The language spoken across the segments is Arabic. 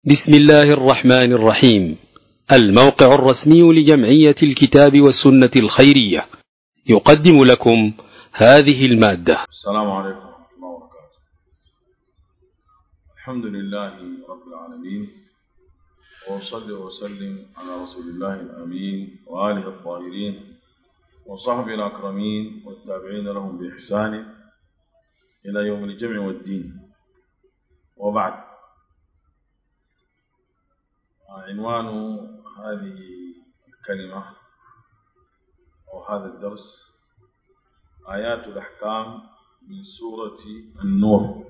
بسم الله الرحمن الرحيم. الموقع الرسمي لجمعية الكتاب والسنة الخيرية يقدم لكم هذه المادة. السلام عليكم ورحمة الله وبركاته. الحمد لله رب العالمين، وأصلي وأسلم على رسول الله الأمين وآله الطاهرين وصحبه الأكرمين والتابعين لهم بإحسان إلى يوم الجمع والدين. وبعد، عنوان هذه الكلمة أو هذا الدرس آيات الأحكام من سورة النور.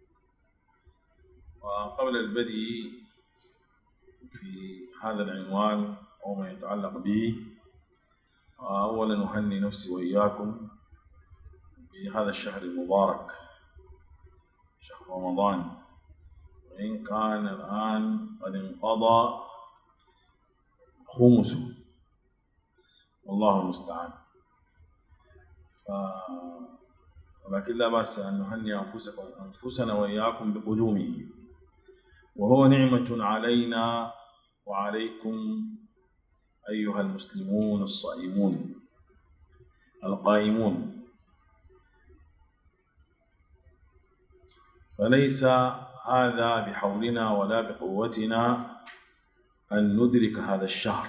وقبل البدء في هذا العنوان أو ما يتعلق به، أولا أهني نفسي وإياكم بهذا الشهر المبارك، شهر رمضان، وإن كان الآن قد انقضى خمسه، والله المستعان. ولكن لا بأس أن نهني أنفسنا وإياكم بقدومه، وهو نعمة علينا وعليكم أيها المسلمون الصائمون القائمون. فليس هذا بحولنا ولا بقوتنا أن ندرك هذا الشهر،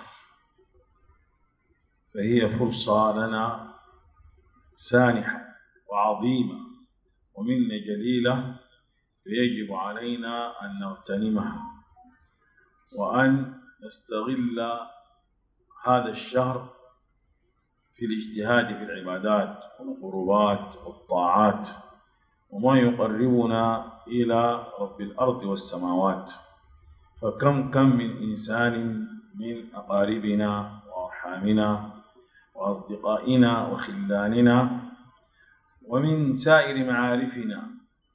فهي فرصة لنا سانحة وعظيمة ومنة جليلة، فيجب علينا أن نغتنمها وأن نستغل هذا الشهر في الاجتهاد في العبادات والقربات والطاعات وما يقربنا إلى رب الأرض والسماوات. فكم من إنسان من أقاربنا وأرحامنا وأصدقائنا وخلاننا ومن سائر معارفنا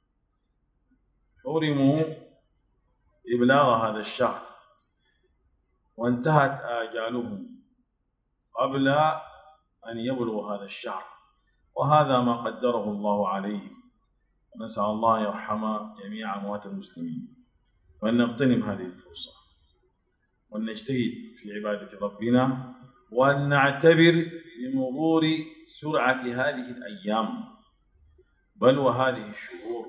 حرموا إبلاغ هذا الشهر وانتهت آجالهم قبل أن يبلغ هذا الشهر، وهذا ما قدره الله عليهم. ونسأل الله يرحم جميع أموات المسلمين، وأن نغتنم هذه الفرصة وأن نجتهد في عبادة ربنا، وأن نعتبر بمرور سرعة هذه الأيام بل وهذه الشهور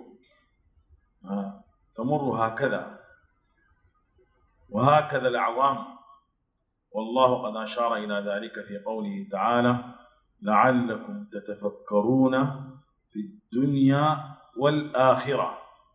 تمر هكذا وهكذا الأعوام، والله قد أشار إلى ذلك في قوله تعالى: لعلكم تتفكرون في الدنيا والآخرة.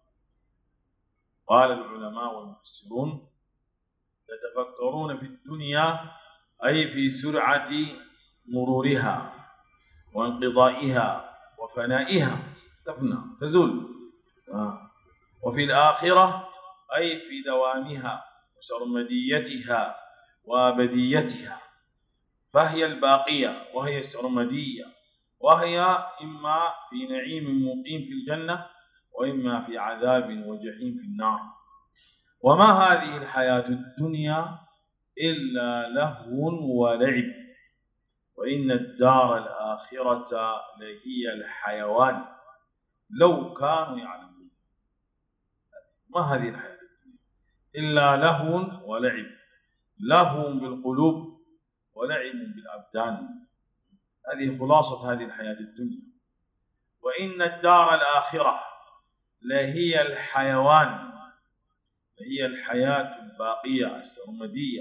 قال العلماء والمفسرون: تتفكرون في الدنيا أي في سرعة مرورها وانقضائها وفنائها، تفنى تزول. وفي الآخرة أي في دوامها وسرمديتها وأبديتها، فهي الباقية وهي السرمدية، وهي إما في نعيم مقيم في الجنة وإما في عذاب وجحيم في النار. وما هذه الحياة الدنيا إلا لهو ولعب، وإن الدار الآخرة لهي الحيوان لو كانوا يعلمون. ما هذه الحياة الدنيا إلا لهو ولعب، لهو بالقلوب ولعب بالأبدان. هذه خلاصة هذه الحياة الدنيا. وإن الدار الآخرة لهي الحيوان، هي الحياة الباقية السرمدية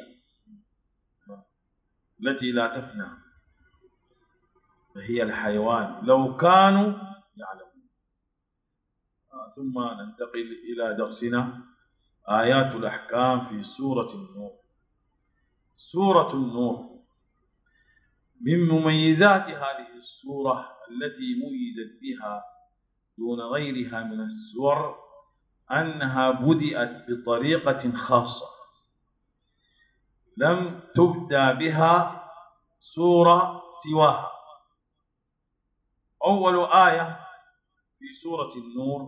التي لا تفنى، فهي الحيوان لو كانوا يعلمون. ثم ننتقل إلى درسنا، آيات الأحكام في سورة النور. سورة النور من مميزات هذه السورة التي ميزت بها دون غيرها من السور أنها بدأت بطريقة خاصة لم تبدأ بها سورة سواها. أول آية في سورة النور: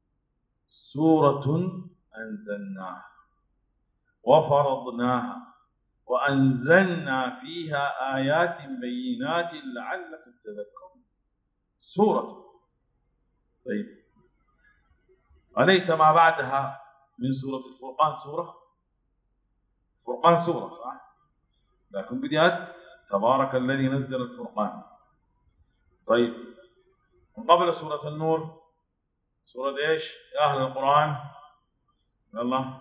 سورة أنزلناها وفرضناها وأنزلنا فيها آيات بينات لعلكم تذكرون. سورة، طيب، أليس ما بعدها من سورة الفرقان سورة؟ الفرقان سورة صح، لكن بدأت تبارك الذي نزل الفرقان. طيب قبل سورة النور سورة ايش يا أهل القرآن؟ يلا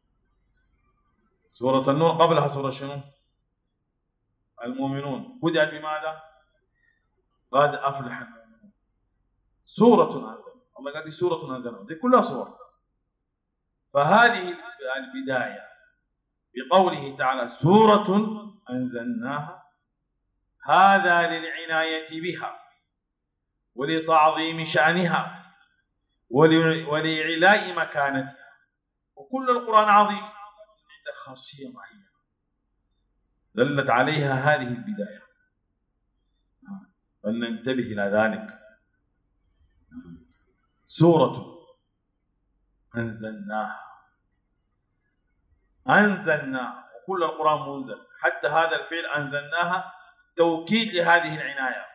سورة النور قبلها سورة شنو؟ المؤمنون. بدأت بماذا؟ قد أفلح المؤمنون. سورة أنزل الله قال دي سورة أنزلها، دي كلها سور. فهذه البداية بقوله تعالى سورة أنزلناها، هذا للعناية بها ولتعظيم شأنها ولإعلاء مكانتها. وكل القرآن عظيم، عنده خاصية معينة دلت عليها هذه البداية، فلننتبه إلى ذلك. سورة أنزلناها، أنزلناها، وكل القرآن منزل، حتى هذا الفعل أنزلناها توكيد لهذه العناية،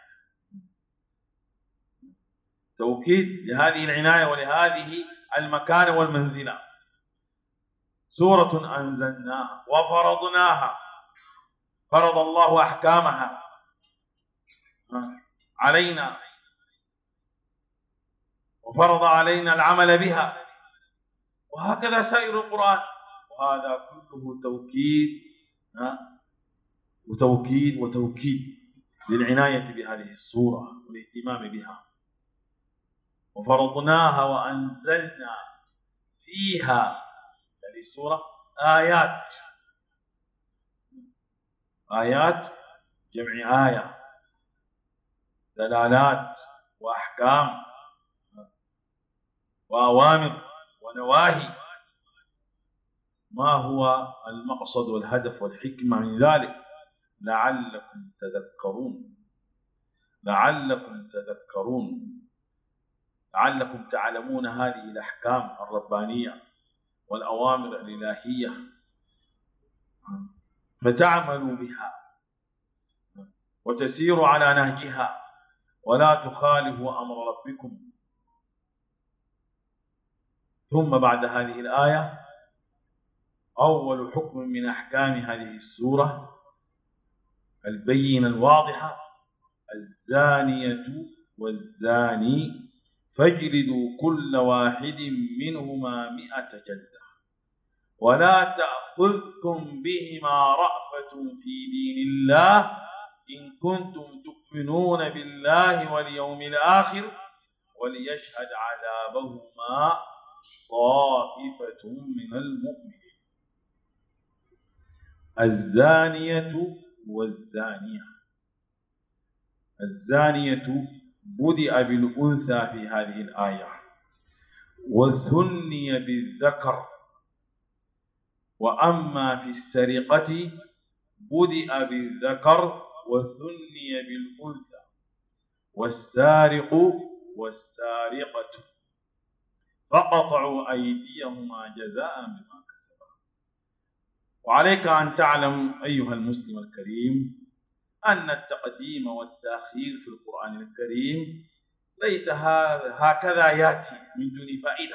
توكيد لهذه العناية ولهذه المكانة والمنزلة. سورة أنزلناها وفرضناها، فرض الله أحكامها علينا وفرض علينا العمل بها، وهكذا سائر القرآن. وهذا كله توكيد وتوكيد للعناية بهذه السورة والاهتمام بها. وفرضناها وأنزلنا فيها، هذه السورة آيات، آيات جمع آية، دلالات وأحكام وأوامر ونواهي. ما هو المقصد والهدف والحكمة من ذلك؟ لعلكم تذكرون، لعلكم تذكرون، لعلكم تعلمون هذه الأحكام الربانية والأوامر الإلهية فتعملوا بها وتسيروا على نهجها ولا تخالفوا أمر ربكم. ثم بعد هذه الآية أول حكم من أحكام هذه السورة البينة الواضحة: الزانية والزاني فاجلدوا كل واحد منهما 100 جلدة ولا تأخذكم بهما رأفة في دين الله إن كنتم تؤمنون بالله واليوم الآخر وليشهد عذابهما طائفة من المؤمنين. الزانية والزانية، الزانية بدأ بالأنثى في هذه الآية وثني بالذكر، وأما في السرقة بدأ بالذكر وثني بالأنثى. والسارق والسارقة فقطعوا أيديهما جزاء بما كسبا. وعليك أن تعلم أيها المسلم الكريم أن التقديم والتأخير في القرآن الكريم ليس هكذا يأتي من دون فائدة،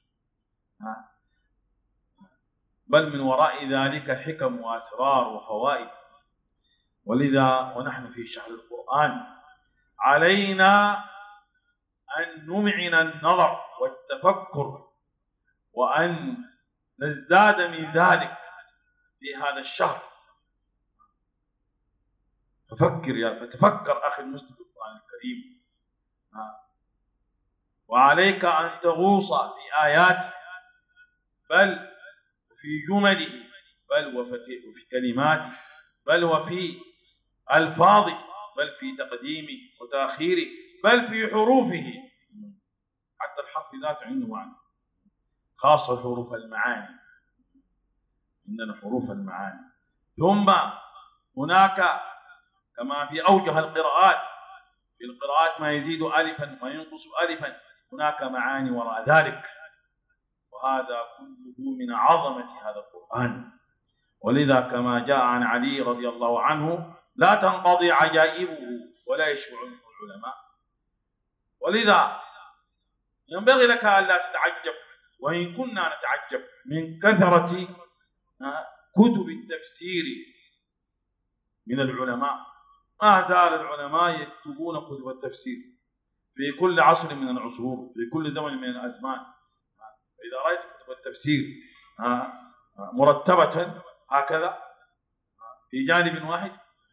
بل من وراء ذلك حكم وأسرار وفوائد. ولذا ونحن في شهر القرآن علينا أن نمعن النظر والتفكر وأن نزداد من ذلك في هذا الشهر. فتفكر أخي المسلم في القرآن الكريم، وعليك أن تغوص في آياته بل وفي جمله بل وفي كلماته بل وفي ألفاظه بل في تقديمه وتأخيره بل في حروفه. حتى الحرف ذاته عنده معنى، خاصة حروف المعاني، عندنا حروف المعاني. ثم هناك كما في أوجه القراءات، في القراءات ما يزيد ألفا وينقص ألفا، هناك معاني وراء ذلك. وهذا كله من عظمة هذا القرآن. ولذا كما جاء عن علي رضي الله عنه: لا تنقضي عجائبه ولا يشبع منه العلماء. ولذا ينبغي لك ألا تتعجب، وإن كنا نتعجب من كثرة كتب التفسير من العلماء، ما زال العلماء يكتبون كتب التفسير في كل عصر من العصور، في كل زمن من الأزمان. إذا رأيت كتب التفسير مرتبة هكذا في جانب واحد،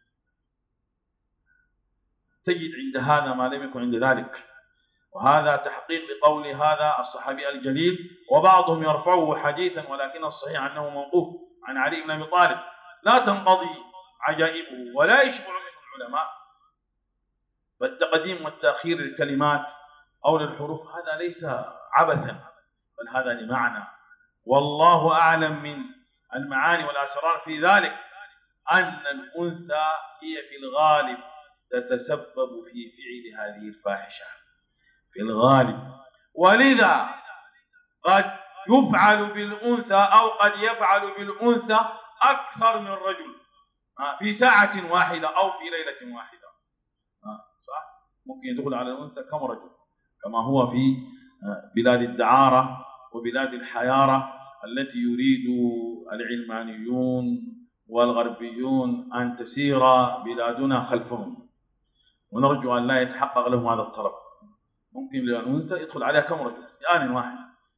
تجد عند هذا ما لم يكن عند ذلك. وهذا تحقيق لقول هذا الصحابي الجليل، وبعضهم يرفعه حديثا، ولكن الصحيح أنه موقوف عن علي بن أبي طالب: لا تنقضي عجائبه ولا يشبع منه العلماء. فالتقديم والتأخير للكلمات أو للحروف هذا ليس عبثا، بل هذا لمعنى، والله أعلم من المعاني والأسرار في ذلك. أن الأنثى هي في الغالب تتسبب في فعل هذه الفاحشة في الغالب، ولذا قد يفعل بالأنثى أو قد يفعل بالأنثى أكثر من رجل في ساعة واحدة أو في ليلة واحدة. صح؟ ممكن يدخل على الأنثى كم رجل، كما هو في بلاد الدعارة وبلاد الحيارة التي يريد العلمانيون والغربيون أن تسير بلادنا خلفهم، ونرجو أن لا يتحقق لهم هذا الطلب. ممكن للأنثى يدخل عليها كم رجل في آن واحد،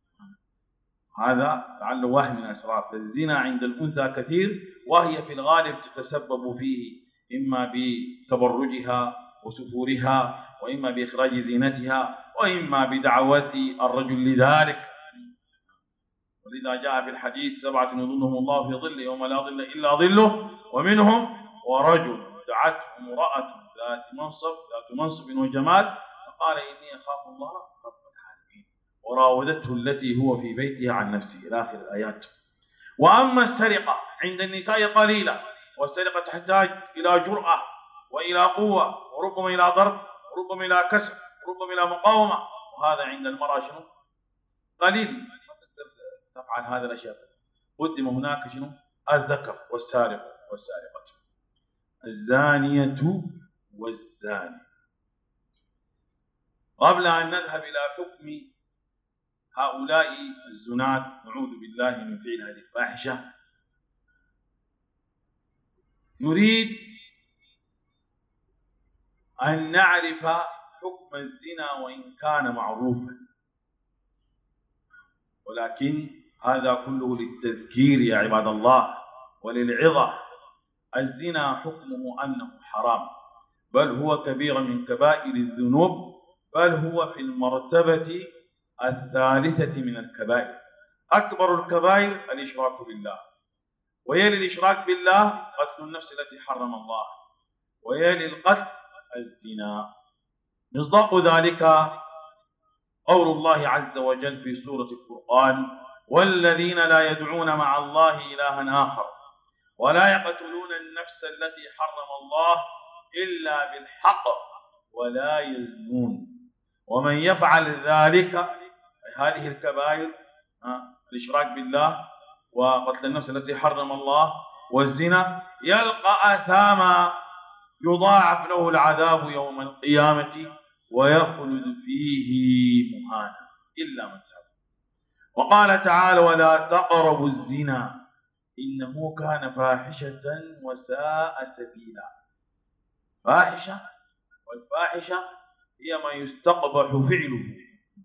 هذا لعله واحد من الأسرار. فالزنا عند الأنثى كثير، وهي في الغالب تتسبب فيه إما بتبرجها وسفورها، وإما بإخراج زينتها، وإما بدعوة الرجل لذلك. ولذا جاء في الحديث: 7 يظلهم الله في ظله يوم لا ظل إلا ظله، ومنهم ورجل دعته امرأة ذات منصب وجمال فقال: إني أخاف الله رب العالمين، وراودته التي هو في بيتها عن نفسه، إلى آخر الآيات. وأما السرقة عند النساء قليلة، والسرقة تحتاج إلى جرأة وإلى قوة، وربما إلى ضرب، وربما إلى كسر، وربما إلى مقاومة. وهذا عند المرأة شنو؟ قليل، ما تقدر تفعل هذه الأشياء. قدم هناك شنو؟ الذكر والسارق والسارقة، الزانية والزاني. قبل أن نذهب إلى حكم هؤلاء الزنات، نعوذ بالله من فعل هذه الفاحشة، نريد أن نعرف حكم الزنا وإن كان معروفا، ولكن هذا كله للتذكير يا عباد الله وللعظة. الزنا حكمه أنه حرام، بل هو كبيرة من كبائر الذنوب، بل هو في المرتبة الثالثة من الكبائر. أكبر الكبائر الإشراك بالله، ويلي الإشراك بالله قتل النفس التي حرم الله، ويلي القتل الزنا. مصداق ذلك قول الله عز وجل في سورة الفرقان: والذين لا يدعون مع الله إلها آخر ولا يقتلون النفس التي حرم الله إلا بالحق ولا يزنون ومن يفعل ذلك، هذه الكبائر الإشراك بالله وقتل النفس التي حرم الله والزنا، يلقى أثاما يضاعف له العذاب يوم القيامة ويخلد فيه مهانا إلا من تاب. وقال تعالى: ولا تقربوا الزنا إنه كان فاحشة وساء سبيلا. فاحشة، والفاحشة هي ما يستقبح فعله،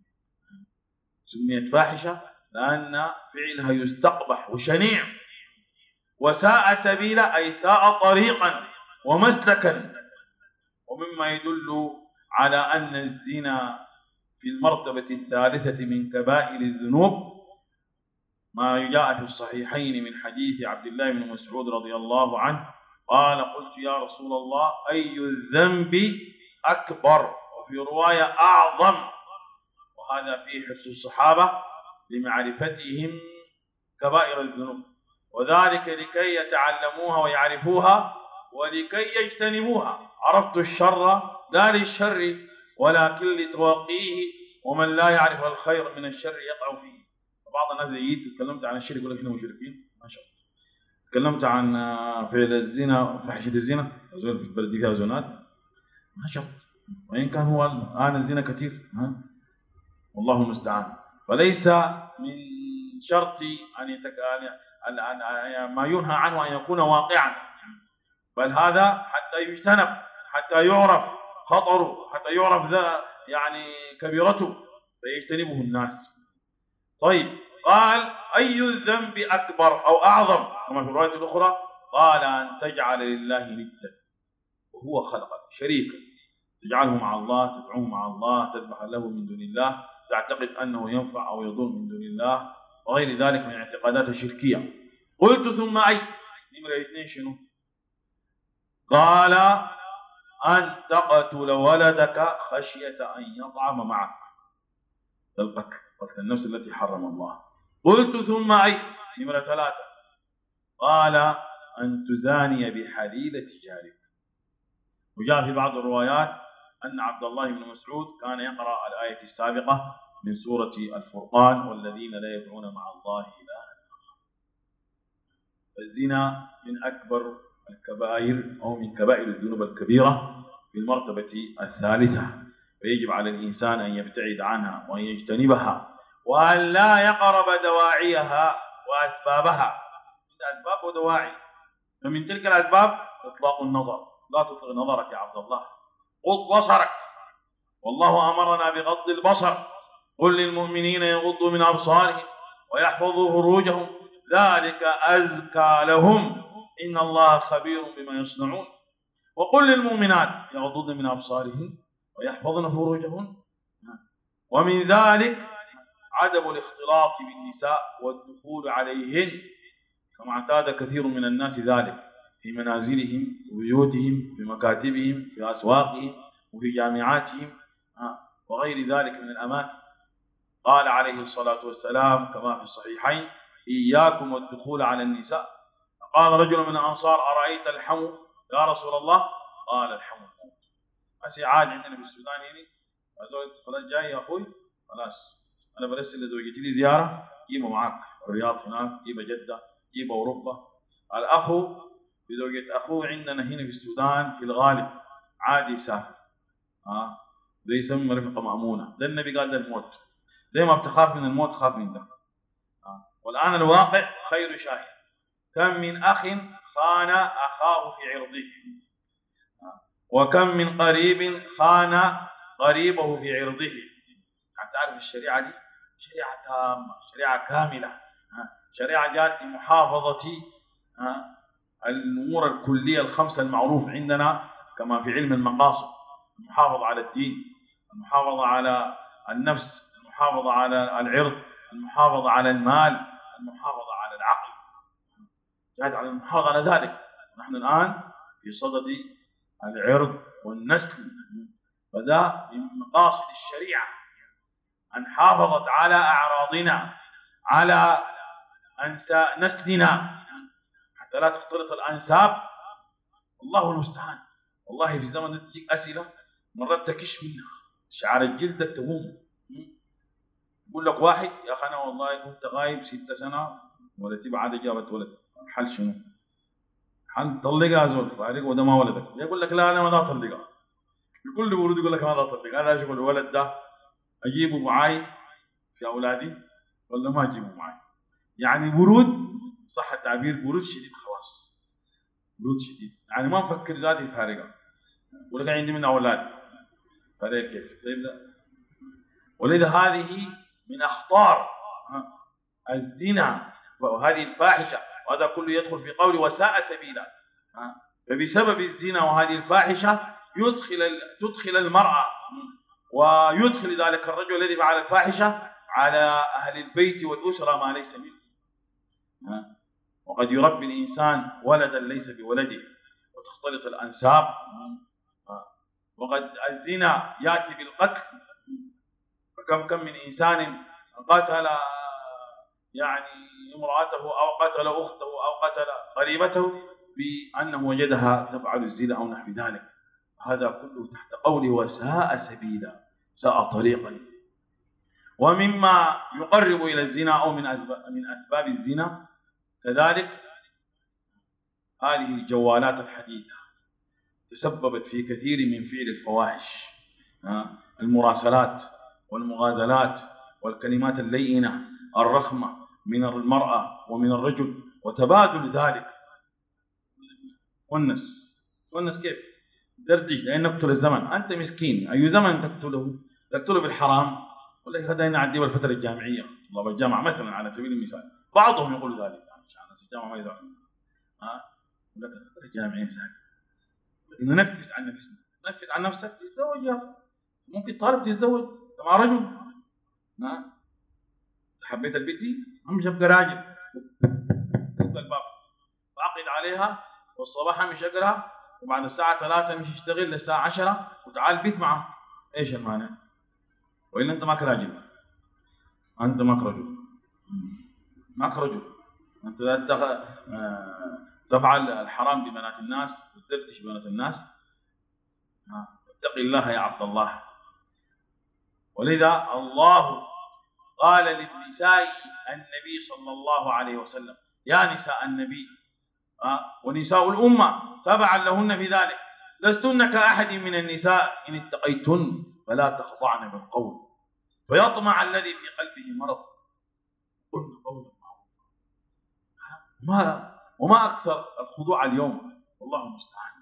سميت فاحشة لأن فعلها يستقبح وشنيع. وساء سبيلا أي ساء طريقا ومسلكا. ومما يدل على أن الزنا في المرتبة الثالثة من كبائر الذنوب ما جاء في الصحيحين من حديث عبد الله بن مسعود رضي الله عنه قال: قلت يا رسول الله أي الذنب أكبر؟ وفي رواية أعظم. وهذا فيه حرص الصحابة لمعرفتهم كبائر الذنوب، وذلك لكي يتعلموها ويعرفوها ولكي يجتنبوها. عرفت الشر لا للشر ولكن لتوقيه، ومن لا يعرف الخير من الشر يقع فيه. بعض الناس يجي تكلمت عن الشرك يقول لك احنا مشركين، ما شرط. تكلمت عن فعل الزنا، فحشة الزنا، في البلد فيها زنات، ما شرط، وإن كان هو الآن الزنا كثير، والله المستعان. فليس من شرط ما ينهى عنه أن يكون واقعا، بل هذا حتى يجتنب، حتى يعرف خطره، حتى يعرف يعني كبيرته فيجتنبه الناس. طيب، قال أي الذنب أكبر أو أعظم كما في الرواية الأخرى؟ قال أن تجعل لله ندا وهو خلقك، شريكا، تجعله مع الله، تدعوه مع الله، تذبح له من دون الله، تعتقد أنه ينفع أو يضر من دون الله، وغير ذلك من الاعتقادات الشركية. قلت ثم أي؟ نمرة 2 شنو؟ قال أن تقتل ولدك خشية أن يطعم معك، القتل، قتل النفس التي حرم الله. قلت ثم أي؟ نمرة 3. قال أن تزاني بحليلة جارك. وجاء في بعض الروايات أن عبد الله بن مسعود كان يقرأ الآية السابقة من سورة الفرقان: والذين لا يدعون مع الله إلها آخر. الزنا من أكبر الكبائر أو من كبائر الذنوب الكبيرة في المرتبة الثالثة، فيجب على الإنسان أن يبتعد عنها وأن يجتنبها وأن لا يقرب دواعيها وأسبابها. أسباب ودواعي، فمن تلك الأسباب إطلاق النظر. لا تطلق نظرك يا عبد الله، غض بصرك، والله أمرنا بغض البصر. قل للمؤمنين يغضوا من أبصارهم ويحفظوا فروجهم ذلك أزكى لهم إن الله خبير بما يصنعون. وقل للمؤمنات يغضضن من أبصارهن ويحفظن فروجهن. ومن ذلك عدم الاختلاط بالنساء والدخول عليهن كما اعتاد كثير من الناس ذلك في منازلهم وبيوتهم، في مكاتبهم، في أسواقهم، وفي جامعاتهم وغير ذلك من الأماكن. قال عليه الصلاة والسلام كما في الصحيحين: إياكم والدخول على النساء. قال رجل من الأنصار: أرأيت الحمو يا رسول الله؟ قال: الحمو الموت. هسه عاد عندنا في السودان هنا خلاص جاي يا أخوي، خلاص أنا برسل لزوجتي لي زيارة، جيبه معاك الرياض هناك، جيبه جدة، جيبه أوروبا. الأخو بزوجة أخوه عندنا هنا في السودان في الغالب عادي يسافر، ده يسمى رفقة مأمونة. ده النبي قال: ده الموت، زي ما بتخاف من الموت خاف من ده. والآن الواقع خير شاهد. كم من أخ خان أخاه في عرضه، وكم من قريب خان قريبه في عرضه. يعني تعرف الشريعة دي شريعة تامة، شريعة كاملة، شريعة جاءت لمحافظة الأمور الكلية الخمسة المعروف عندنا كما في علم المقاصد: المحافظة على الدين، المحافظة على النفس، المحافظة على العرض، المحافظة على المال، المحافظة على العقل. جاءت على المحافظة على ذلك. نحن الآن في صدد العرض والنسل، فده من مقاصد الشريعة أن حافظت على أعراضنا، على نسلنا، حتى لا تختلط الأنساب. الله المستعان. والله في الزمن ده تجيك أسئلة مرات تكش منها، شعر الجلد تقوم. يقول لك واحد: يا أخي أنا والله كنت غايب 6 سنة ولدتي بعد جابت ولد، حل شنو؟ حل طلقها زول فارق وده ما ولدك. يقول لك: لا أنا ما دا أطلقها. بكل برود يقول لك: ما دا أطلقها، أنا أشوف الولد ده أجيبه معاي في أولادي ولا ما أجيبه معاي. يعني برود، صح التعبير، برود شديد، خلاص برود شديد، يعني ما نفكر ذاتي فارقة. يقول لك عندي من أولاد فارق كيف؟ طيب ده. ولذا هذه من أخطار الزنا وهذه الفاحشة، وهذا كله يدخل في قول وساء سبيلا. فبسبب الزنا وهذه الفاحشة تدخل المرأة ويدخل ذلك الرجل الذي فعل الفاحشة على أهل البيت والأسرة ما ليس منه. وقد يربي الإنسان ولدا ليس بولده وتختلط الأنساب. وقد الزنا يأتي بالقتل، فكم من إنسان قتل يعني امرأته أو قتل أخته أو قتل قريبته بأنه وجدها تفعل الزنا أو نحو ذلك. هذا كله تحت قوله وساء سبيلا، ساء طريقا. ومما يقرب إلى الزنا أو من أسباب الزنا كذلك هذه الجوالات الحديثة تسببت في كثير من فعل الفواحش، المراسلات والمغازلات والكلمات اللينة الرخمة من المرأة ومن الرجل وتبادل ذلك. ونس كيف؟ دردش، لأن نقتل الزمن. أنت مسكين، أي زمن تقتله بالحرام؟ ولا خلينا نعدي بالفترة الجامعية، طلاب الجامعة مثلا على سبيل المثال، بعضهم يقول ذلك يعني عشان الناس الجامعة ما يزعلوا. ولا الفترة الجامعية سهل، ننفس عن نفسنا. نفس عن نفسك، تتزوج يا ممكن طالب تتزوج مع رجل. حبيت البنت دي مش ابقى راجل، فوق الباب بعقد عليها، والصباح مش اقرا، وبعد الساعه 3 مش يشتغل للساعه 10 وتعال بيت معه. ايش المانع؟ والا انت ماك راجل، انت ماك رجل، ماك رجل. انت لا تفعل الحرام ببنات الناس وتدردش ببنات الناس. اتق الله يا عبد الله. ولذا الله قال للنساء النبي صلى الله عليه وسلم: يا نساء النبي ونساء الأمة تبعا لهن في ذلك، لستن كأحد من النساء إن اتقيتن فلا تخضعن بالقول فيطمع الذي في قلبه مرض، قلن قولا معروفا. وما أكثر الخضوع اليوم، والله المستعان،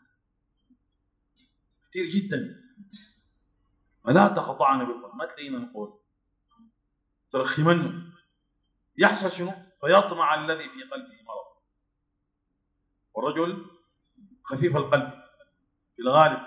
كثير جدا. فلا تخضعن بالقول، ما تلاقينا نقول ترخي منه، يحصل شنو؟ فيطمع الذي في قلبه مرض. والرجل خفيف القلب في الغالب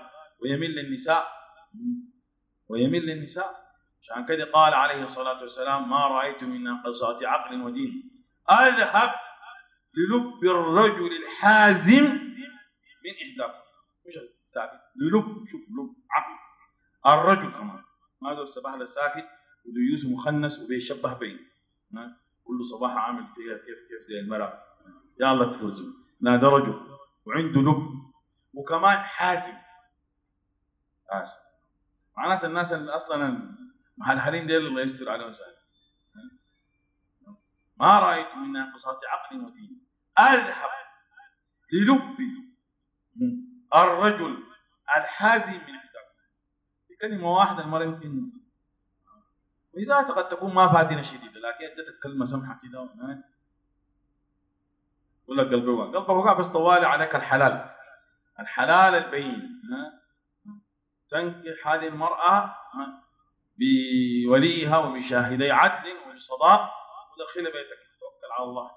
ويميل للنساء. عشان كده قال عليه الصلاة والسلام: ما رأيت من ناقصات عقل ودين أذهب للب الرجل الحازم من إحداكم. مش ساكت، للب، شوف لب عقل الرجل كمان، ما ذو الصباح الساكت وديوس مخنس وبيشبه بين كل صباح عامل فيها كيف زي المرأة. يا الله تفرزوا. لا، ده رجل وعنده لب وكمان حازم. معناته الناس اللي اصلا محلحلين ديل الله يستر عليهم سهل. ما رايت من ناقصات عقل ودين اذهب للب الرجل الحازم من احداكم. بكلمه واحده المرأة يمكن، واذا قد تكون ما فاتنه شديده، لكن ادتك كلمه سمحه كده يقول لك قلبك وقع، بس طوالي عليك الحلال البين. تنكح هذه المرأة بوليها وبشاهدي عدل وبصداق ودخل بيتك، توكل على الله.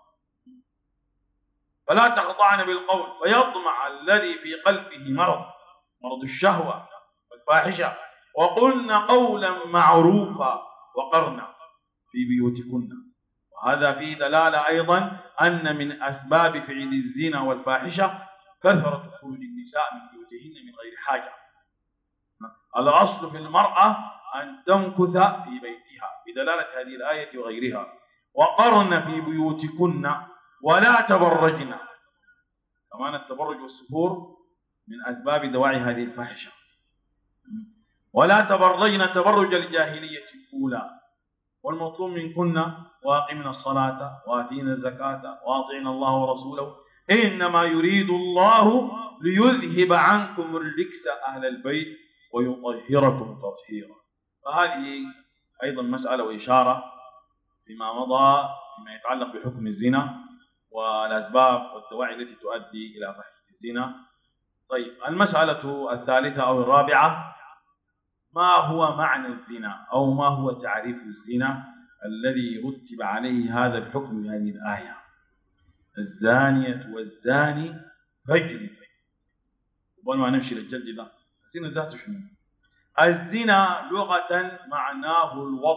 فلا تخضعن بالقول فيطمع الذي في قلبه مرض الشهوة والفاحشة، وقلن قولا معروفا وقرن في بيوتكن. وهذا فيه دلالة أيضا أن من أسباب فعل الزنا والفاحشة كثرة خروج النساء من بيوتهن من غير حاجة. الأصل في المرأة أن تمكث في بيتها بدلالة هذه الآية وغيرها. وقرن في بيوتكن ولا تبرجن. كمان التبرج والسفور من أسباب دواعي هذه الفاحشة. ولا تبرجن تبرج الجاهلية الأولى. والمطلوب منكن واقمنا الصلاة وآتينا الزكاة وأطعنا الله ورسوله إنما يريد الله ليذهب عنكم الرجس أهل البيت ويطهركم تطهيرا. فهذه أيضا مسألة وإشارة فيما مضى فيما يتعلق بحكم الزنا والأسباب والدواعي التي تؤدي إلى فاحشة الزنا. طيب، المسألة الثالثة أو الرابعة: ما هو معنى الزنا أو ما هو تعريف الزنا الذي رتب عليه هذا الحكم بهذه الآية؟ الزانية والزاني فاجلدوا. قبل ما نمشي للجلد ده، الزنا ذاته شنو؟ الزنا لغة معناه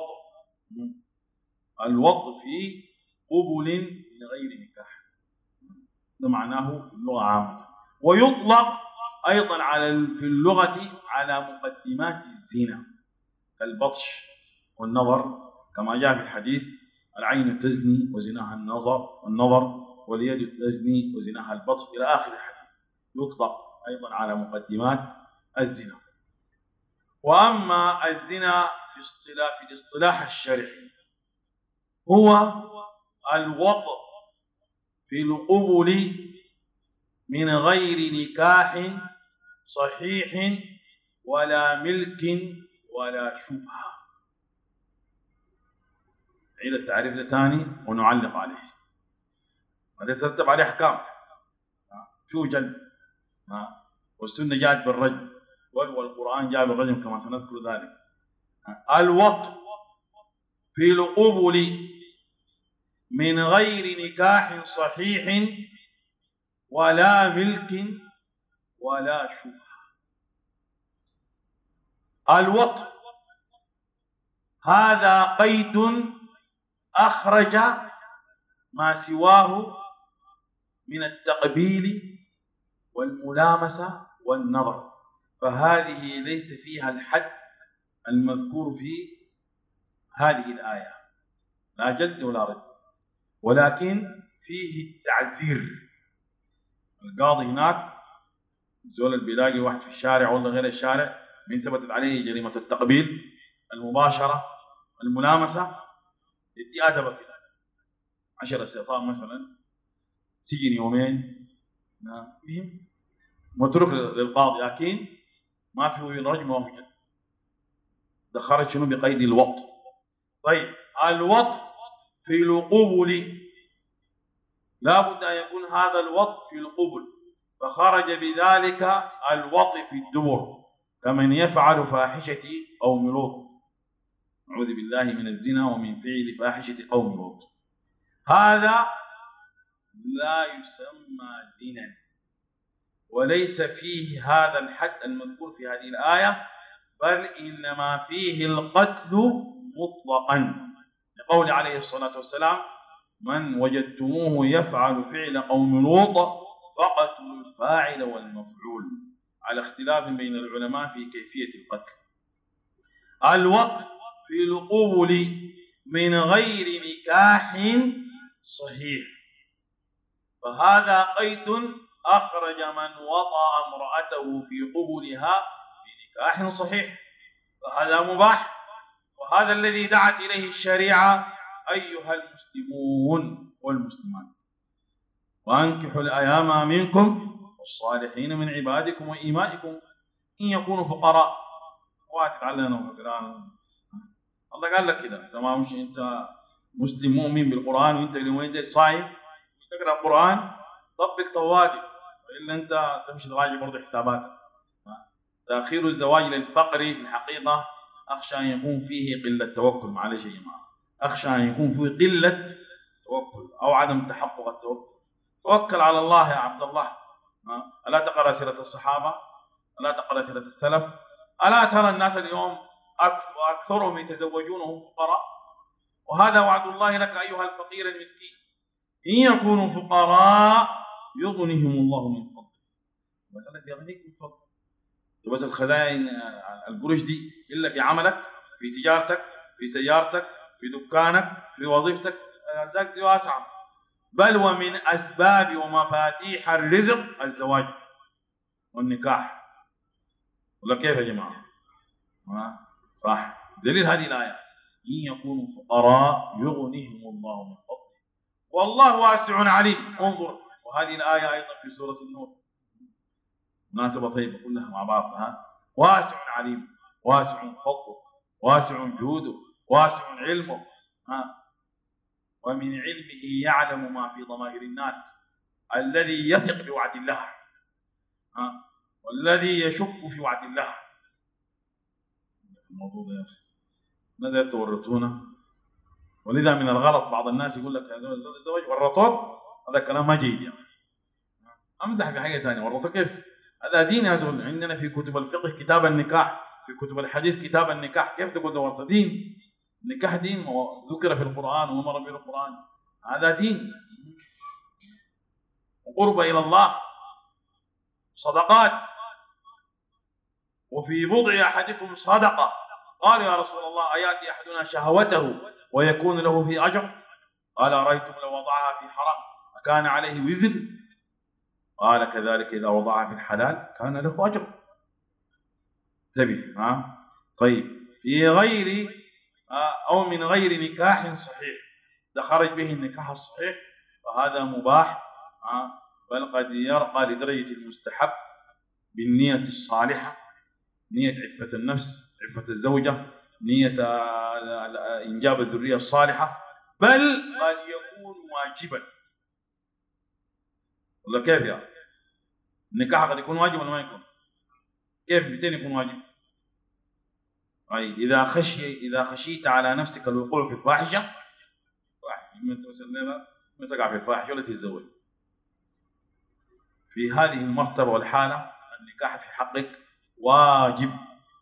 الوطء في قبل من غير نكاح، ده معناه في اللغة عامة. ويطلق أيضا في اللغة على مقدمات الزنا كالبطش والنظر، كما جاء في الحديث: العين تزني وزناها النظر واليد تزني وزناها البطش، إلى آخر الحديث. يطلق أيضا على مقدمات الزنا. وأما الزنا في الاصطلاح الشرعي هو الوطء في القبل من غير نكاح صحيح ولا ملك ولا شبهة. عيد التعريف الثاني ونعلق عليه. وتترتب عليه أحكام، فيه جلد، والسنة جاءت بالرجم، والقرآن جاء بالرجم كما سنذكر ذلك. الوطء في القبل من غير نكاح صحيح ولا ملك ولا شبهة. الوطء هذا قيد أخرج ما سواه من التقبيل والملامسة والنظر، فهذه ليس فيها الحد المذكور في هذه الآية، لا جلد ولا رد، ولكن فيه التعزير. القاضي هناك زول اللي بيلاقي واحد في الشارع ولا غير الشارع من ثبتت عليه جريمة التقبيل، المباشرة، الملامسة، يدي أدبة كده 10 استيطان مثلا، سجن يومين، متروك للقاضي، لكن ما في رجم وما في جلد. ده خرج شنو؟ بقيد الوطء. طيب الوطء في القبل لا بد أن يكون هذا الوطء في القبل، فخرج بذلك الوطء في الدبر كمن يفعل فاحشة قوم لوط، نعوذ بالله من الزنا ومن فعل فاحشة قوم لوط. هذا لا يسمى زنا، وليس فيه هذا الحد المذكور في هذه الآية، بل إنما فيه القتل مطلقا، لقول عليه الصلاة والسلام: من وجدتموه يفعل فعل قوم لوط فقتلوا الفاعل والمفعول، على اختلاف بين العلماء في كيفية القتل. الوطء في القبل من غير نكاح صحيح، فهذا قيد أخرج من وطأ امرأته في قبلها بنكاح صحيح، فهذا مباح، وهذا الذي دعت إليه الشريعة أيها المسلمون والمسلمات: وأنكحوا الأيام منكم والصالحين من عبادكم وإمائكم إن يكونوا فقراء. واتعلنا فقراء، الله قال لك كده، تمام؟ مش أنت مسلم مؤمن بالقرآن وأنت اليومين صايم تقرأ القرآن، طبق طواجب، وإلا أنت تمشي تراجع برضه حساباتك. تأخير الزواج للفقر في الحقيقة أخشى أن يكون فيه قلة توكل، معلش يا جماعة، أخشى أن يكون فيه قلة توكل أو عدم تحقق التوكل. توكل على الله يا عبد الله. ألا تقرأ سيرة الصحابة؟ ألا تقرأ سيرة السلف؟ ألا ترى الناس اليوم أكثرهم يتزوجونهم فقراء؟ وهذا وعد الله لك أيها الفقير المسكين: إن يكونوا فقراء يغنيهم الله من فضله. مثلا يغنيك من فضله، بس الخزائن القروش دي إلا في عملك، في تجارتك، في سيارتك، في دكانك، في وظيفتك، الأرزاق دي واسعة. بل ومن أسباب ومفاتيح الرزق الزواج والنكاح. ولا كيف يا جماعة؟ صح. دليل هذه الآية: إن يكونوا فقراء يغنيهم الله من فضله والله واسع عليم. انظر، وهذه الآية أيضا في سورة النور، مناسبة طيبة كلها مع بعضها: واسع عليم، واسع فضله، واسع جوده، واسع علمه، ومن علمه يعلم ما في ضمائر الناس، الذي يثق بوعد الله والذي يشك في وعد الله. الموضوع ده يا أخي ماذا تورطونا؟ ولذا من الغلط بعض الناس يقول لك يا زوج الزواج ورطوك، هذا كلام ما جيد يا أخي. أمزح بحاجة ثانية، ورطوك كيف؟ هذا دين يا زول. عندنا في كتب الفقه كتاب النكاح، في كتب الحديث كتاب النكاح، كيف تقول ده ورطة؟ دين. النكاح دين، ذكر في القرآن ومر به القرآن، هذا دين وقرب إلى الله، صدقات. وفي بضع أحدكم صدقة. قال يا رسول الله: أياتي أحدنا شهوته ويكون له في أجر؟ قال: أرأيتم لو وضعها في حرام أكان عليه وزر؟ قال: كذلك إذا وضعها في الحلال كان له أجر. انتبه. طيب، في غير أو من غير نكاح صحيح، ده خرج به النكاح الصحيح، فهذا مباح، بل قد يرقى لدرجة المستحب بالنية الصالحة، نية عفة النفس، عفة الزوجة، نية إنجاب الذرية الصالحة، بل قد يكون واجبا. ولا كيف يا النكاح قد يكون واجب ولا ما يكون؟ كيف متين يكون واجب؟ أي إذا خشيت على نفسك الوقوع في الفاحشة، ما تقع في الفاحشة ولا تتزوج، في هذه المرتبة والحالة النكاح في حقك واجب.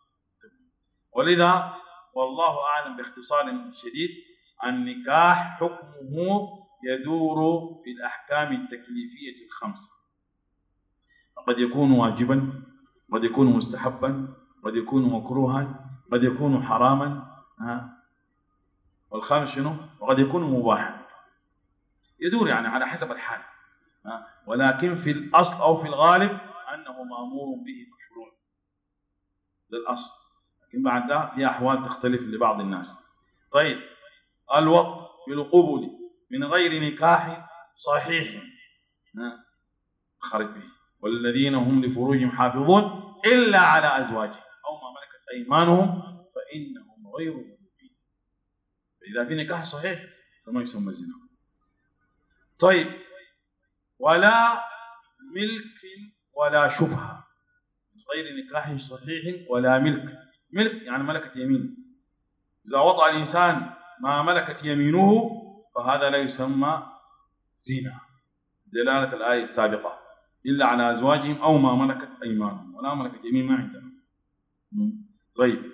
ولذا والله أعلم باختصار شديد النكاح حكمه يدور في الأحكام التكليفية الخمسة، قد يكون واجبا، قد يكون مستحبا، قد يكون مكروها، قد يكون حراما، والخامس شنو؟ وقد يكون مباحا. يدور يعني على حسب الحال، ولكن في الأصل أو في الغالب أنه مأمور به مشروع للأصل، لكن بعد ده في أحوال تختلف لبعض الناس. طيب الوط في القبل من غير نكاح صحيح خرج به، والذين هم لفروجهم حافظون إلا على أزواجهم أو ما ملكت أيمانهم فإنهم غير ملومين. فإذا في نكاح صحيح فما يسمى زنا. طيب ولا ملك ولا شبهة، من غير نكاح صحيح ولا ملك. ملك يعني ملكة يمين، إذا وضع الإنسان ما ملكت يمينه فهذا لا يسمى زنا، دلالة الآية السابقة إلا على أزواجهم أو ما ملكت أيمانهم، ولا ملكت يمين ما عندنا. طيب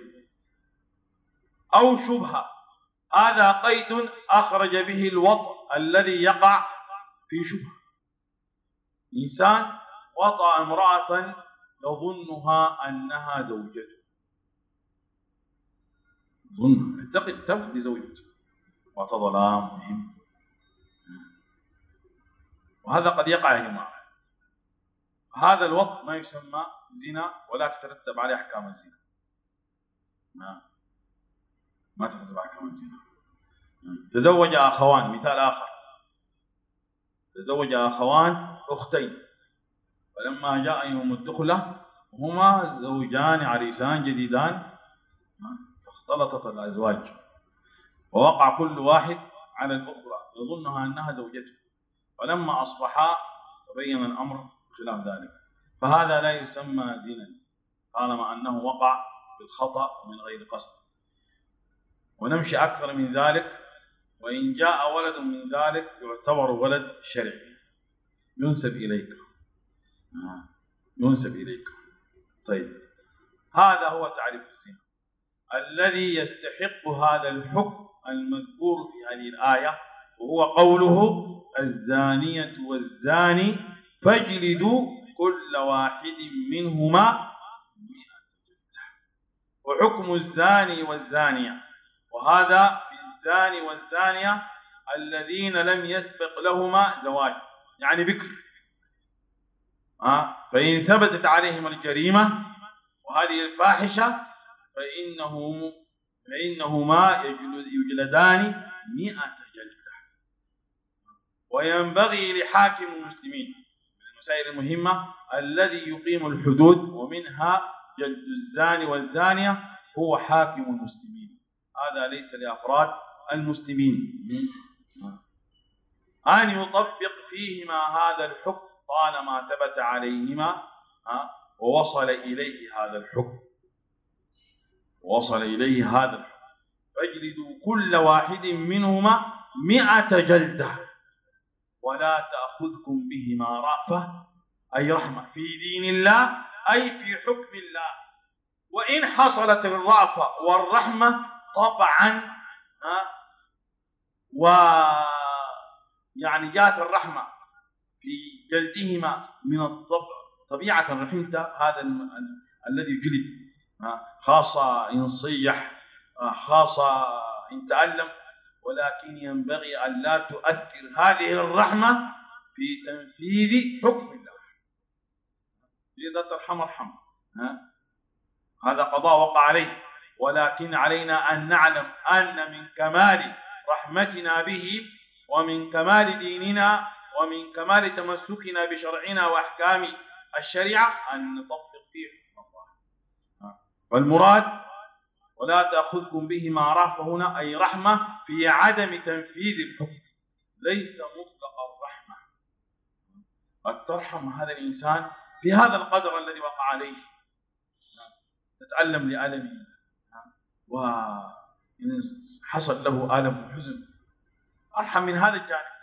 أو شبهة، هذا قيد أخرج به الوطء الذي يقع في شبهة. إنسان وطأ امرأة يظنها أنها زوجته، ظن تبدي زوجته، وظلام مهم، وهذا قد يقع يا جماعة. هذا الوطء ما يسمى زنا ولا تترتب عليه أحكام الزنا، ما تترتب عليه أحكام الزنا. تزوج أخوان، مثال آخر، تزوج أخوان أختين، فلما جاء يوم الدخلة هما زوجان عريسان جديدان، فاختلطت الأزواج ووقع كل واحد على الأخرى يظنها أنها زوجته، فلما أصبحا تبين الأمر خلاف ذلك، فهذا لا يسمى زنا طالما أنه وقع بالخطأ من غير قصد. ونمشي أكثر من ذلك، وإن جاء ولد من ذلك يعتبر ولد شرعي ينسب إليك، ينسب إليك. طيب هذا هو تعريف الزنا الذي يستحق هذا الحكم المذكور في هذه الآية، وهو قوله الزانية والزاني فاجلدوا كل واحد منهما 100 جلدة. وحكم الزاني والزانية، وهذا في الزاني والزانية الذين لم يسبق لهما زواج، يعني بكر، فإن ثبتت عليهم الجريمة وهذه الفاحشة فإنهما يجلدان 100 جلدة. وينبغي لحاكم المسلمين من المسائل المهمة الذي يقيم الحدود، ومنها جلد الزاني والزانية هو حاكم المسلمين، هذا ليس لأفراد المسلمين، أن يطبق فيهما هذا الحكم طالما ثبت عليهما ووصل إليه هذا الحكم، وصل إليه هذا الحكم. فاجلدوا كل واحد منهما 100 جلدة ولا تأخذكم بهما رأفة، أي رحمة، في دين الله أي في حكم الله. وإن حصلت الرأفة والرحمة طبعا يعني جاءت الرحمة في جلدهما من الطبع، طبيعة رحمته هذا الذي جلد، خاصة إن صيح، خاصة إن تألم، ولكن ينبغي أن لا تؤثر هذه الرحمة في تنفيذ حكم الله. إذا ترحم ارحم، هذا قضاء وقع عليه، ولكن علينا أن نعلم أن من كمال رحمتنا به ومن كمال ديننا ومن كمال تمسكنا بشرعنا وأحكام الشريعة أن نطبق فيه حكم الله. فالمراد ولا تأخذكم بهما رأفة هنا أي رحمة في عدم تنفيذ الحكم، ليس مطلق الرحمة. أن ترحم هذا الإنسان في هذا القدر الذي وقع عليه، تتألم لألمه وحصل له ألم وحزن، أرحم من هذا الجانب.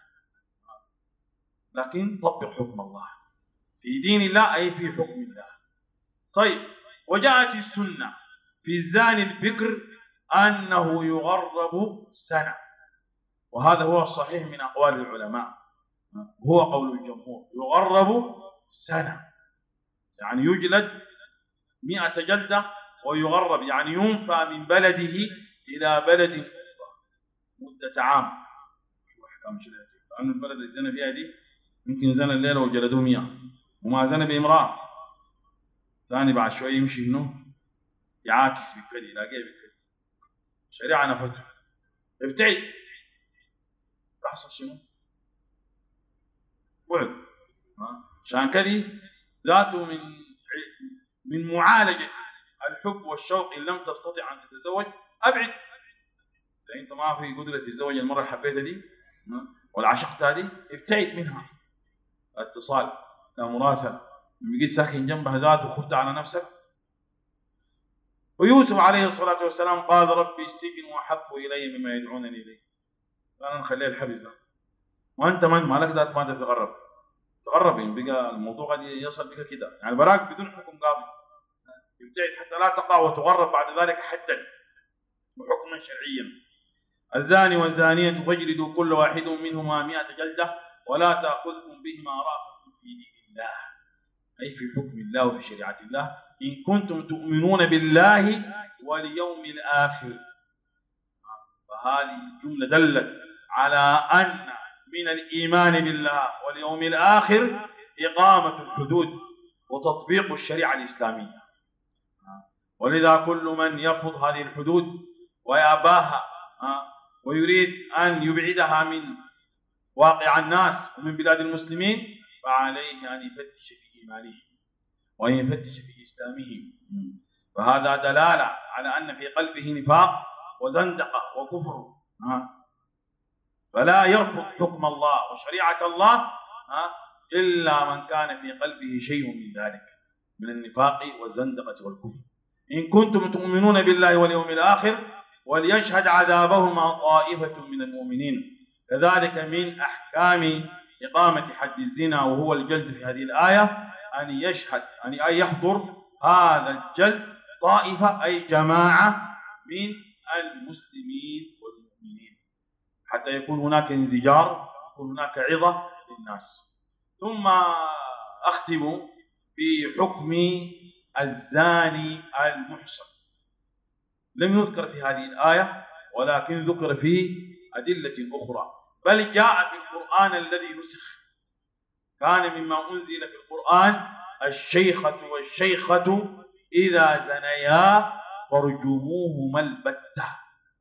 لكن طبق حكم الله في دين الله، أي في حكم الله. طيب، وجاءت السنة في الزاني البكر أنه يغرب سنة، وهذا هو الصحيح من أقوال العلماء، هو قول الجمهور، يغرب سنة يعني يجلد 100 جلدة ويغرب، يعني ينفى من بلده إلى بلد أخرى مدة عام. لأن البلد اللي زنى فيها دي يمكن زنى الليلة وجلدوه 100، وما زنى بامرأة ثاني بعد شوية يمشي هنا يعاكس بالكدي، يلاقيه بالكدي، شريعة نفته، ابتعد. تحصل شنو؟ بعد. عشان كذي ذاته من معالجة الحب والشوق إن لم تستطع أن تتزوج أبعد. إذا أنت ما في قدرة تتزوج المرة اللي حبيتها دي ولا عشقتها دي، ابتعد منها. اتصال، لا مراسلة، بقيت ساكن جنبها ذاته وخفت على نفسك. ويوسف عليه الصلاة والسلام قال ربي السجن وأحب إلي مما يدعونني إليه، أنا نخليه الحبس ده. وأنت ما لك ذات ما تتغرب، تغرب يعني بقى الموضوع قد يصل بك كده، يعني براك بدون حكم قاضي، ابتعد حتى لا تقع وتغرب بعد ذلك حدا وحكما شرعيا. الزاني والزانية فاجلدوا كل واحد منهما 100 جلدة ولا تأخذكم بهما رأفة في دين الله، أي في حكم الله وفي شريعة الله، إن كنتم تؤمنون بالله واليوم الآخر. فهذه الجملة دلت على أن من الإيمان بالله واليوم الآخر إقامة الحدود وتطبيق الشريعة الإسلامية. ولذا كل من يرفض هذه الحدود ويأباها ويريد أن يبعدها من واقع الناس ومن بلاد المسلمين، فعليه أن يفتش في إيمانه وأن يفتش في إسلامه. فهذا دلالة على أن في قلبه نفاق وزندقة وكفر، فلا يرفض حكم الله وشريعة الله إلا من كان في قلبه شيء من ذلك من النفاق والزندقة والكفر. إن كنتم تؤمنون بالله واليوم الآخر وليشهد عذابهما طائفة من المؤمنين. كذلك من أحكام إقامة حد الزنا وهو الجلد في هذه الآية أن يشهد أن يحضر هذا الجلد طائفة أي جماعة من المسلمين والمؤمنين، حتى يكون هناك انزجار، يكون هناك عظة للناس. ثم أختم بحكم الزاني المحصن. لم يذكر في هذه الآية ولكن ذكر في أدلة أخرى، بل جاء في القرآن الذي نسخ. كان مما أنزل في القرآن الشيخة والشيخة إذا زنيا فارجموهما البتة،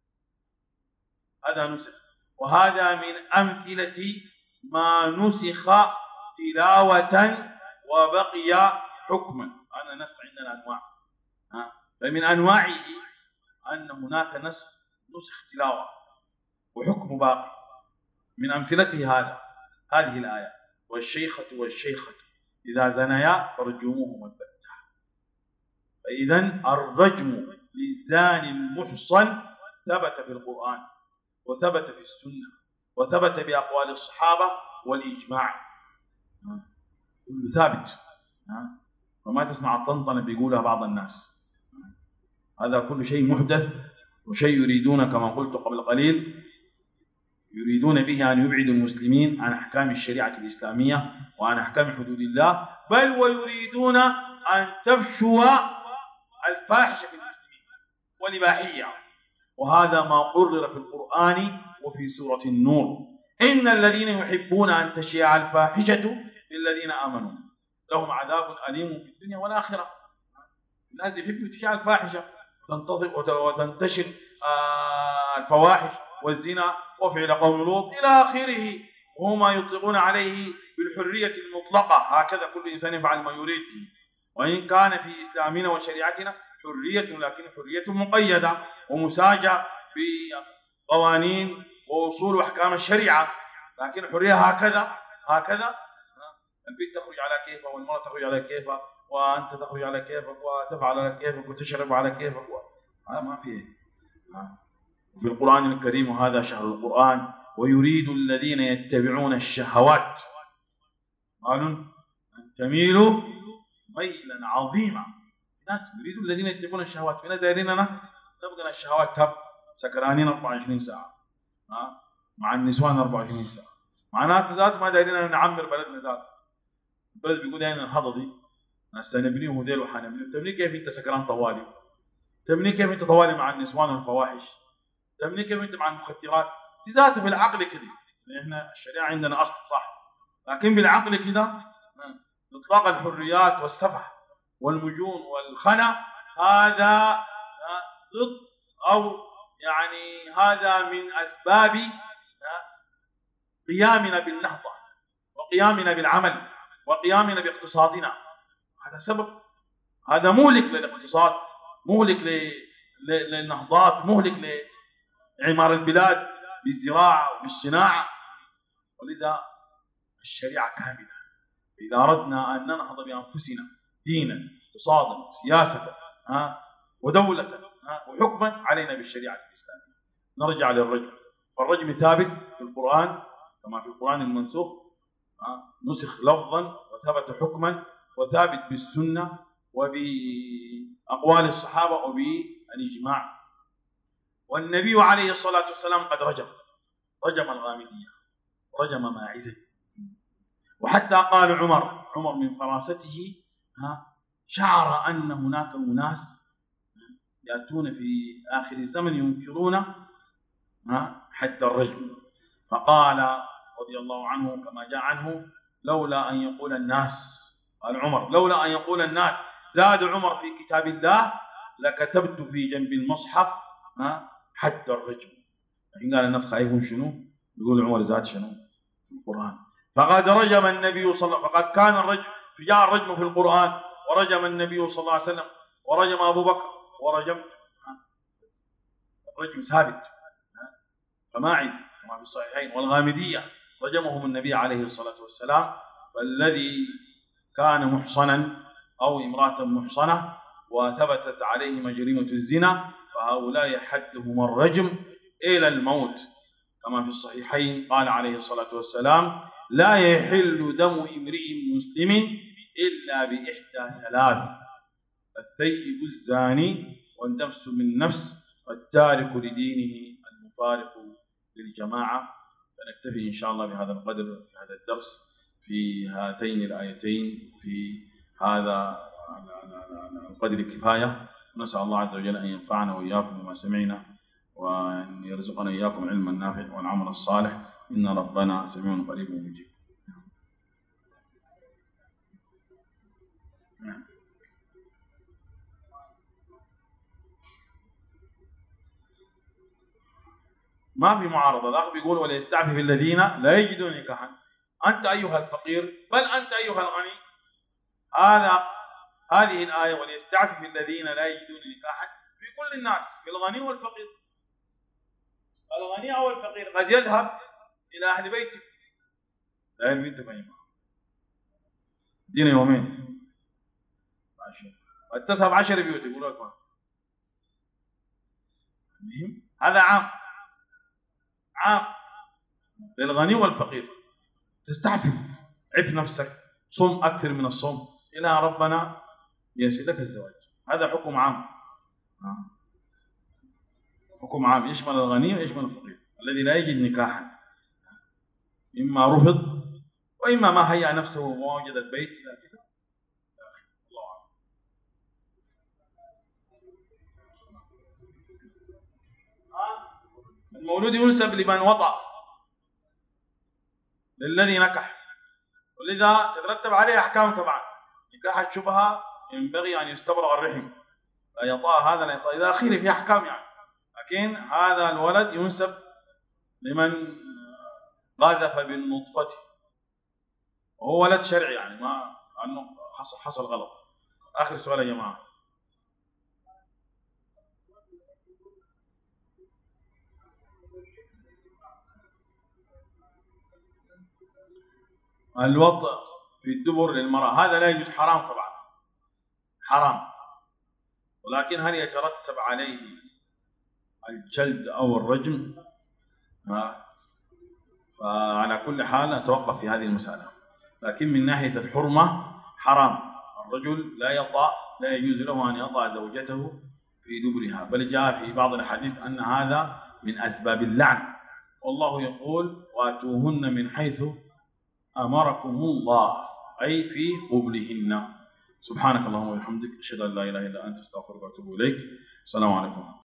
هذا نسخ. وهذا من أمثلة ما نسخ تلاوة وبقي حكما. أنا نسخ عندنا أنواع، فمن أنواعه أن هناك نسخ تلاوة وحكم باقي. من أمثلته هذه الآية والشيخة والشيخة إذا زنيا فارجموهما البتة. فإذن الرجم للزاني المحصن ثبت في القرآن وثبت في السنة وثبت بأقوال الصحابة والإجماع، كله ثابت. وما تسمع الطنطنة بيقولها بعض الناس، هذا كل شيء محدث وشيء يريدون كما قلت قبل قليل، يريدون به أن يبعدوا المسلمين عن أحكام الشريعة الإسلامية وعن أحكام حدود الله، بل ويريدون أن تفشو الفاحشة في المسلمين والإباحية. وهذا ما قرر في القرآن وفي سورة النور: إن الذين يحبون أن تشيع الفاحشة في الذين آمنوا لهم عذاب أليم في الدنيا والآخرة. الناس يحبوا تشيع الفاحشة وتنتشر الفواحش والزنا وفعل قوم لوط إلى آخره، وهما يطلقون عليه بالحرية المطلقة، هكذا كل إنسان يفعل ما يريد. وإن كان في إسلامنا وشريعتنا حرية، لكن حرية مقيدة ومساجة بقوانين وأصول وأحكام الشريعة، لكن حرية هكذا البنت تخرج على كيفها والمرأة تخرج على كيفها وأنت تخرج على كيفك وتفعل على كيفك وتشرب على كيفك هذا ما فيه. وفي القرآن الكريم وهذا شهر القرآن ويريد الذين يتبعون الشهوات قالوا أن تميلوا ميلا عظيما. ناس يريد الذين يتبعون الشهوات، في ناس دايريننا نبغى الشهوات تب سكرانين 24 ساعة مع النسوان 24 ساعة، معناته ذات ما دايريننا نعمر بلدنا ذات. البلد بيقول دايرين الهضضي ناس نبنيه وديل وحنبنيه. تبني كيف انت سكران طوالي؟ تبني كيف انت طوالي مع النسوان والفواحش؟ تبني كيف انت مع المخدرات؟ بذاته بالعقل كده، احنا الشريعة عندنا أصل صح، لكن بالعقل كده إطلاق الحريات والسفح والمجون والخنا هذا ضد أو يعني هذا من أسباب قيامنا بالنهضة وقيامنا بالعمل وقيامنا باقتصادنا. هذا سبب، هذا مهلك للاقتصاد، مهلك للنهضات، مهلك لعمار البلاد بالزراعة وبالصناعة. ولذا الشريعة كاملة. إذا أردنا أن ننهض بأنفسنا دينا اقتصادا سياسة ودولة وحكما علينا بالشريعة الإسلامية. نرجع للرجم، فالرجم ثابت في القرآن كما في القرآن المنسوخ، نسخ لفظا وثبت حكما، وثابت بالسنة وبأقوال الصحابة وبالإجماع. والنبي عليه الصلاة والسلام قد رجم الغامدية، رجم ماعزا. وحتى قال عمر من فراسته شعر أن هناك أناس يأتون في آخر الزمن ينكرون حد الرجم، فقال رضي الله عنه كما جاء عنه لولا أن يقول الناس، قال عمر لولا أن يقول الناس زاد عمر في كتاب الله لكتبت في جنب المصحف حد الرجم. لكن قال الناس خايفون شنو؟ يقول عمر زاد شنو في القرآن. فقد رجم النبي صلى الله عليه وسلم، فقد كان الرجم جاء الرجم في القرآن، ورجم النبي صلى الله عليه وسلم ورجم أبو بكر ورجمت. الرجم ثابت. فماعز كما في الصحيحين والغامدية رجمهم النبي عليه الصلاة والسلام. فالذي كان محصنا أو امرأة محصنة وثبتت عليهم جريمة الزنا فهؤلاء حدهم الرجم إلى الموت. كما في الصحيحين قال عليه الصلاة والسلام لا يحل دم امرئ مسلم إلا بإحدى ثلاث: الثيب الزاني والنفس بالنفس والتارك لدينه المفارق للجماعة. فنكتفي إن شاء الله بهذا القدر في هذا الدرس في هاتين الآيتين في هذا القدر كفاية. نسأل الله عز وجل أن ينفعنا وإياكم بما سمعنا وأن يرزقنا إياكم علما نافع والعمل الصالح، إن ربنا سميع قريب مجيب. ما في معارضة. الأخ بيقول وليستعفف الذين لا يجدون نكاحا. أنت أيها الفقير بل أنت أيها الغني. هذه الآية وليستعفف الذين لا يجدون نكاحا في كل الناس، في الغني والفقير. الغني أو الفقير قد يذهب إلى أهل بيته لا يريد تفهمها دين يومين قد تذهب 10 بيوت يقول لك ما المهم. هذا عام للغني والفقير. تستعفف، عف نفسك، صم أكثر من الصوم إلى ربنا يسعدك الزواج. هذا حكم عام، حكم عام يشمل الغني ويشمل الفقير الذي لا يجد نكاحا، إما رفض وإما ما هيأ نفسه وما وجد البيت إلى كذا. الله أعلم. المولود ينسب لمن وطأ، للذي نكح، ولذا تترتب عليه أحكام. طبعا نكاح الشبهة ينبغي أن يستبرأ الرحم، لا يطأ هذا لا يطأ إلى آخره في أحكام يعني. لكن هذا الولد ينسب لمن قذف بالنطفة وهو ولد شرعي يعني، ما أنه حصل غلط. آخر سؤال يا جماعة. الوطأ في الدبر للمرأة، هذا لا يجوز، حرام طبعا، حرام. ولكن هل يترتب عليه الجلد أو الرجم؟ فعلى كل حال نتوقف في هذه المسألة. لكن من ناحية الحرمة حرام، الرجل لا يجوز له أن يضع زوجته في دبرها، بل جاء في بعض الحديث أن هذا من أسباب اللعن، والله يقول واتوهن من حيث أمركم الله، أي في قبلهن. سبحانك اللهم وبحمدك، أشهد أن لا إله إلا أنت، أستغفرك وأتوب إليك. السلام عليكم.